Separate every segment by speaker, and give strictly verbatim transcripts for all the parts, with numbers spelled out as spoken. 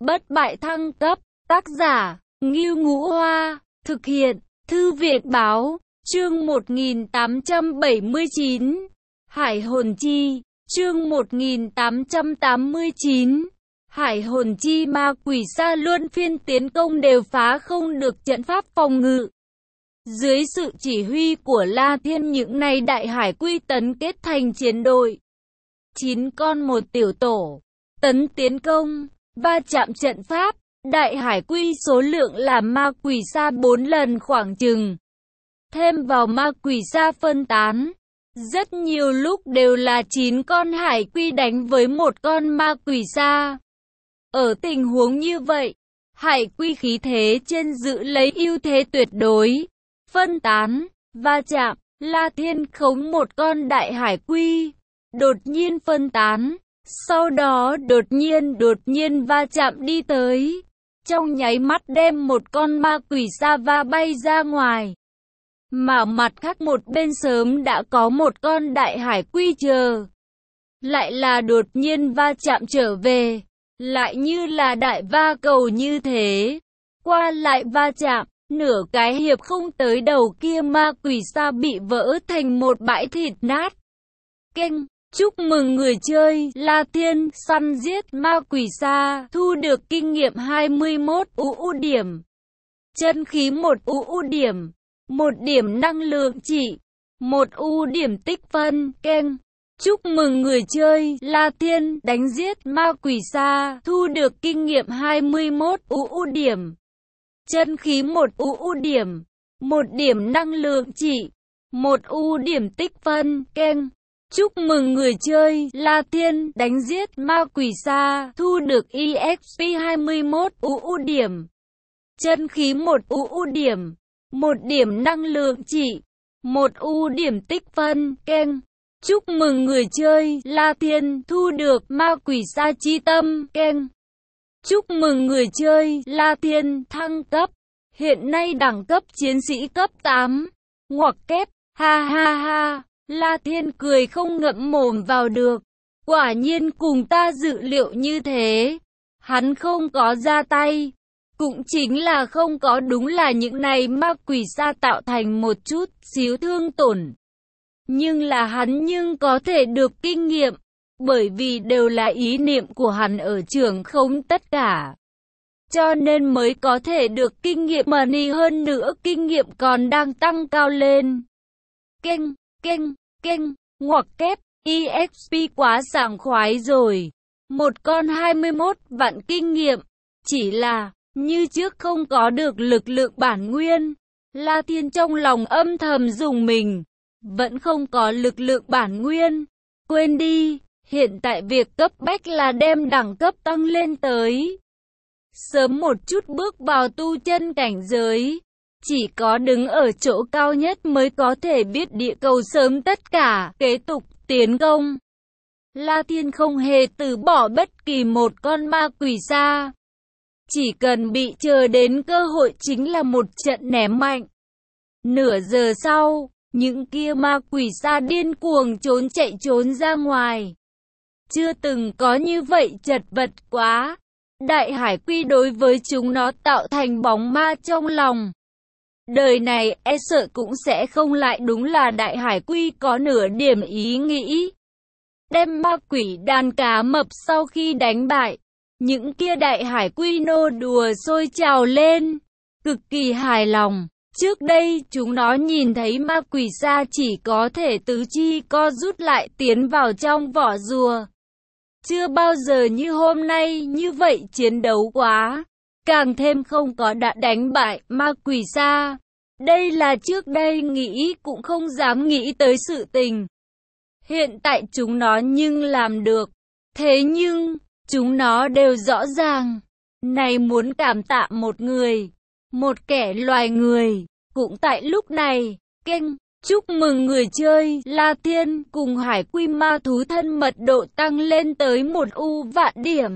Speaker 1: bất bại thăng cấp, tác giả, Ngưu Ngũ Hoa, thực hiện, Thư viện Báo, chương một nghìn tám trăm bảy mươi chín, Hải Hồn Chi, chương một nghìn tám trăm tám mươi chín, Hải Hồn Chi. Ma quỷ sa luân phiên tiến công đều phá không được trận pháp phòng ngự. Dưới sự chỉ huy của La Thiên, những này đại hải quy tấn kết thành chiến đội. Chín con một tiểu tổ, tấn tiến công, va chạm trận pháp. Đại hải quy số lượng là ma quỷ sa bốn lần khoảng chừng. Thêm vào ma quỷ sa phân tán, rất nhiều lúc đều là chín con hải quy đánh với một con ma quỷ sa. Ở tình huống như vậy, hải quy khí thế trên giữ lấy ưu thế tuyệt đối. Phân tán, va chạm, La Thiên khống một con đại hải quy, đột nhiên phân tán, sau đó đột nhiên đột nhiên va chạm đi tới, trong nháy mắt đem một con ma quỷ sa va bay ra ngoài. Mà mặt khác một bên sớm đã có một con đại hải quy chờ, lại là đột nhiên va chạm trở về, lại như là đại va cầu như thế, qua lại va chạm. Nửa cái hiệp không tới đầu kia ma quỷ sa bị vỡ thành một bãi thịt nát. Kênh, chúc mừng người chơi, La Thiên, săn giết ma quỷ sa, thu được kinh nghiệm hai mươi mốt u u điểm. Chân khí một u u điểm, một điểm năng lượng trị, một u điểm tích phân, kênh. Chúc mừng người chơi, La Thiên, đánh giết ma quỷ sa, thu được kinh nghiệm hai mươi mốt u u điểm. Chân khí một u u điểm, một điểm năng lượng trị, một u điểm tích phân, kênh. Chúc mừng người chơi, La Thiên, đánh giết ma quỷ sa, thu được e ích pê hai mươi mốt u u điểm. Chân khí một u u điểm, một điểm năng lượng trị, một u điểm tích phân, kênh. Chúc mừng người chơi, La Thiên, thu được ma quỷ sa chi tâm, kênh. Chúc mừng người chơi, La Thiên, thăng cấp. Hiện nay đẳng cấp chiến sĩ cấp tám. Ngoặc kép, ha ha ha. La Thiên cười không ngậm mồm vào được. Quả nhiên cùng ta dự liệu như thế. Hắn không có ra tay. Cũng chính là không có, đúng là những này ma quỷ sa tạo thành một chút xíu thương tổn. Nhưng là hắn nhưng có thể được kinh nghiệm. Bởi vì đều là ý niệm của hắn ở trưởng khống tất cả. Cho nên mới có thể được kinh nghiệm money, hơn nữa kinh nghiệm còn đang tăng cao lên. Kênh, kênh, kênh, ngoặc kép, e ích pê quá sảng khoái rồi. Một con hai mươi mốt vạn kinh nghiệm. Chỉ là, như trước không có được lực lượng bản nguyên. La Thiên trong lòng âm thầm dùng mình. Vẫn không có lực lượng bản nguyên. Quên đi. Hiện tại việc cấp bách là đem đẳng cấp tăng lên tới. Sớm một chút bước vào tu chân cảnh giới. Chỉ có đứng ở chỗ cao nhất mới có thể biết địa cầu sớm tất cả, kế tục tiến công. La Thiên không hề từ bỏ bất kỳ một con ma quỷ sa. Chỉ cần bị chờ đến cơ hội chính là một trận ném mạnh. Nửa giờ sau, những kia ma quỷ sa điên cuồng trốn chạy trốn ra ngoài. Chưa từng có như vậy chật vật quá. Đại hải quy đối với chúng nó tạo thành bóng ma trong lòng. Đời này e sợ cũng sẽ không lại, đúng là đại hải quy có nửa điểm ý nghĩ. Đem ma quỷ đàn cá mập sau khi đánh bại. Những kia đại hải quy nô đùa sôi trào lên. Cực kỳ hài lòng. Trước đây chúng nó nhìn thấy ma quỷ sa chỉ có thể tứ chi co rút lại tiến vào trong vỏ rùa. Chưa bao giờ như hôm nay như vậy chiến đấu quá. Càng thêm không có đã đánh bại ma quỷ sa. Đây là trước đây nghĩ cũng không dám nghĩ tới sự tình. Hiện tại chúng nó nhưng làm được. Thế nhưng, chúng nó đều rõ ràng. Này muốn cảm tạ một người. Một kẻ loài người. Cũng tại lúc này, kênh. Chúc mừng người chơi, La Thiên, cùng hải quy ma thú thân mật độ tăng lên tới một u vạn điểm.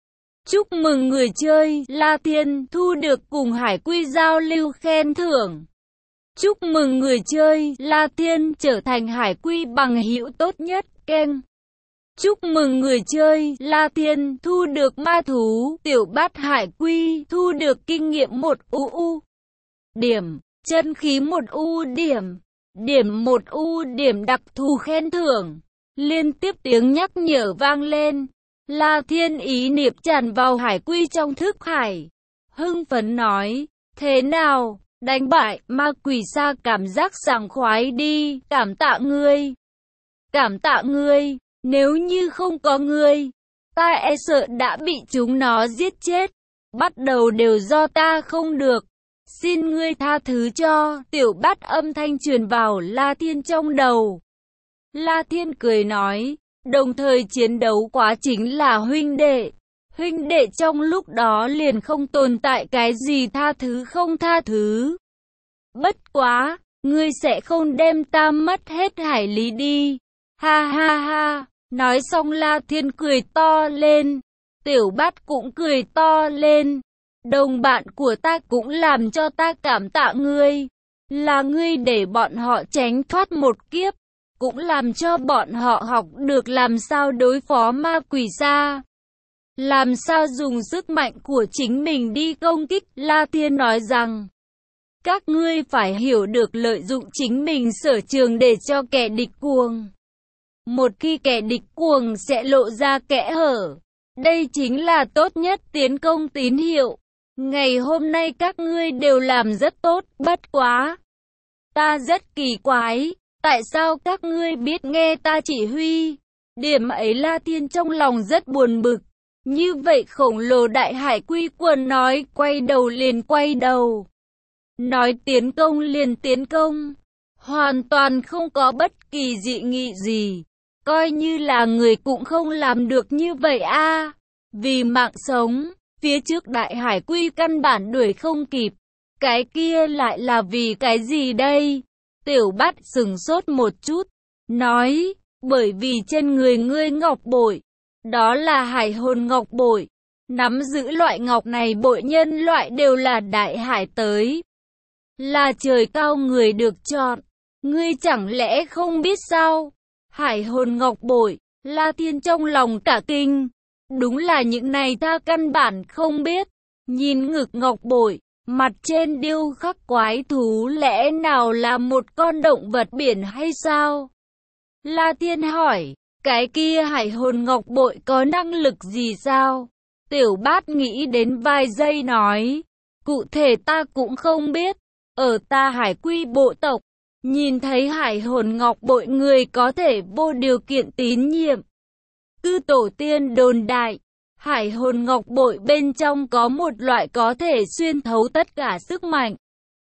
Speaker 1: Chúc mừng người chơi, La Thiên, thu được cùng hải quy giao lưu khen thưởng. Chúc mừng người chơi, La Thiên, trở thành hải quy bằng hữu tốt nhất, kênh. Chúc mừng người chơi La Thiên thu được ma thú, Tiểu Bát Hải Quy thu được kinh nghiệm một u u điểm, chân khí một u điểm, điểm một u điểm đặc thù khen thưởng. Liên tiếp tiếng nhắc nhở vang lên. La Thiên ý niệm tràn vào Hải Quy trong thức hải. Hưng phấn nói, thế nào, đánh bại ma quỷ xa cảm giác sảng khoái đi, cảm tạ ngươi. Cảm tạ ngươi, nếu như không có ngươi, ta e sợ đã bị chúng nó giết chết. Bắt đầu đều do ta không được. Xin ngươi tha thứ cho, Tiểu Bát âm thanh truyền vào La Thiên trong đầu. La Thiên cười nói, đồng thời chiến đấu quá chính là huynh đệ. Huynh đệ trong lúc đó liền không tồn tại cái gì tha thứ không tha thứ. Bất quá, ngươi sẽ không đem ta mất hết hải lý đi. Ha ha ha, nói xong La Thiên cười to lên. Tiểu Bát cũng cười to lên. Đồng bạn của ta cũng làm cho ta cảm tạ ngươi. Là ngươi để bọn họ tránh thoát một kiếp. Cũng làm cho bọn họ học được làm sao đối phó ma quỷ xa. Làm sao dùng sức mạnh của chính mình đi công kích. La Thiên nói rằng, các ngươi phải hiểu được lợi dụng chính mình sở trường để cho kẻ địch cuồng. Một khi kẻ địch cuồng sẽ lộ ra kẽ hở. Đây chính là tốt nhất tiến công tín hiệu. Ngày hôm nay các ngươi đều làm rất tốt, bất quá. Ta rất kỳ quái, tại sao các ngươi biết nghe ta chỉ huy? Điểm ấy La Thiên trong lòng rất buồn bực. Như vậy khổng lồ đại hải quy quần nói quay đầu liền quay đầu. Nói tiến công liền tiến công. Hoàn toàn không có bất kỳ dị nghị gì. Coi như là người cũng không làm được như vậy a. À, vì mạng sống, phía trước đại hải quy căn bản đuổi không kịp. Cái kia lại là vì cái gì đây? Tiểu Bát sừng sốt một chút. Nói, bởi vì trên người ngươi ngọc bội. Đó là hải hồn ngọc bội. Nắm giữ loại ngọc này bội nhân loại đều là đại hải tới. Là trời cao người được chọn. Ngươi chẳng lẽ không biết sao? Hải hồn ngọc bội. La Thiên trong lòng cả kinh. Đúng là những này ta căn bản không biết. Nhìn ngực ngọc bội, mặt trên điêu khắc quái thú lẽ nào là một con động vật biển hay sao? La Thiên hỏi, cái kia hải hồn ngọc bội có năng lực gì sao? Tiểu Bát nghĩ đến vài giây nói, cụ thể ta cũng không biết. Ở ta hải quy bộ tộc, nhìn thấy hải hồn ngọc bội người có thể vô điều kiện tín nhiệm. Cư tổ tiên đồn đại, hải hồn ngọc bội bên trong có một loại có thể xuyên thấu tất cả sức mạnh.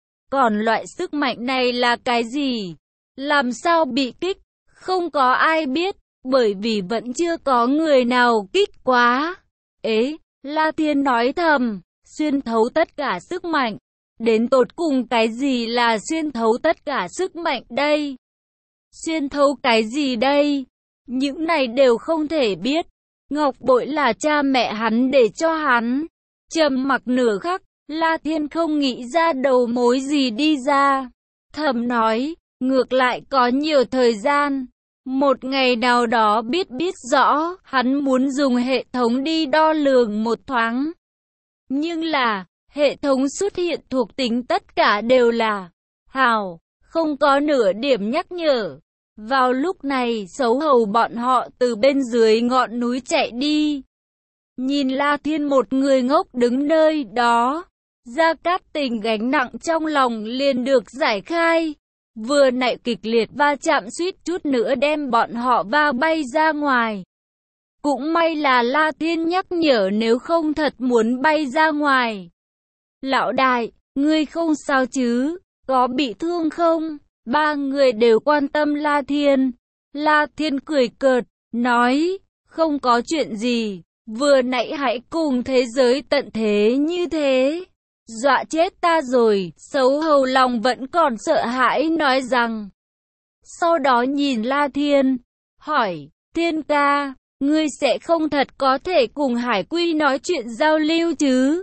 Speaker 1: Còn loại sức mạnh này là cái gì? Làm sao bị kích? Không có ai biết, bởi vì vẫn chưa có người nào kích quá. Ế, La Thiên nói thầm, xuyên thấu tất cả sức mạnh. Đến tột cùng cái gì là xuyên thấu tất cả sức mạnh đây? Xuyên thấu cái gì đây? Những này đều không thể biết. Ngọc bội là cha mẹ hắn để cho hắn. Trầm mặc nửa khắc, La Thiên không nghĩ ra đầu mối gì đi ra. Thầm nói, ngược lại có nhiều thời gian. Một ngày nào đó biết biết rõ, hắn muốn dùng hệ thống đi đo lường một thoáng. Nhưng là, hệ thống xuất hiện thuộc tính tất cả đều là hào, không có nửa điểm nhắc nhở. Vào lúc này, xấu hầu bọn họ từ bên dưới ngọn núi chạy đi. Nhìn La Thiên một người ngốc đứng nơi đó. Gia Cát Tình gánh nặng trong lòng liền được giải khai. Vừa nãy kịch liệt va chạm suýt chút nữa đem bọn họ va bay ra ngoài. Cũng may là La Thiên nhắc nhở nếu không thật muốn bay ra ngoài. Lão đại, ngươi không sao chứ? Có bị thương không? Ba người đều quan tâm La Thiên. La Thiên cười cợt, nói, không có chuyện gì. Vừa nãy hãy cùng thế giới tận thế như thế. Dọa chết ta rồi, xấu hầu lòng vẫn còn sợ hãi nói rằng. Sau đó nhìn La Thiên, hỏi, Thiên ca, ngươi sẽ không thật có thể cùng Hải Quy nói chuyện giao lưu chứ?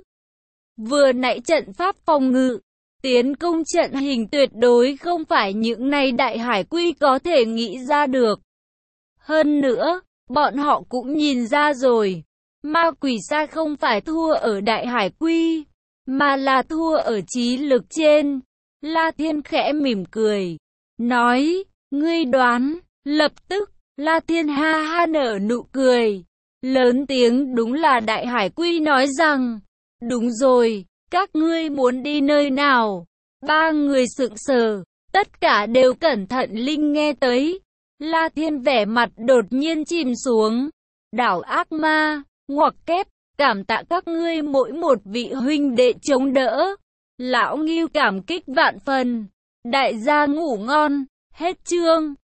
Speaker 1: Vừa nãy trận pháp phòng ngự, tiến công trận hình tuyệt đối không phải những này đại Hải Quy có thể nghĩ ra được. Hơn nữa, bọn họ cũng nhìn ra rồi. Ma quỷ sai không phải thua ở đại hải quy, mà là thua ở trí lực trên. La Thiên khẽ mỉm cười, nói, ngươi đoán. Lập tức, La Thiên ha ha nở nụ cười, lớn tiếng đúng là đại hải quy nói rằng, đúng rồi, các ngươi muốn đi nơi nào? Ba người sững sờ, tất cả đều cẩn thận linh nghe tới. La Thiên vẻ mặt đột nhiên chìm xuống. Đảo ác ma, ngoặc kép, cảm tạ các ngươi mỗi một vị huynh đệ chống đỡ. Lão Ngưu cảm kích vạn phần. Đại gia ngủ ngon, hết chương.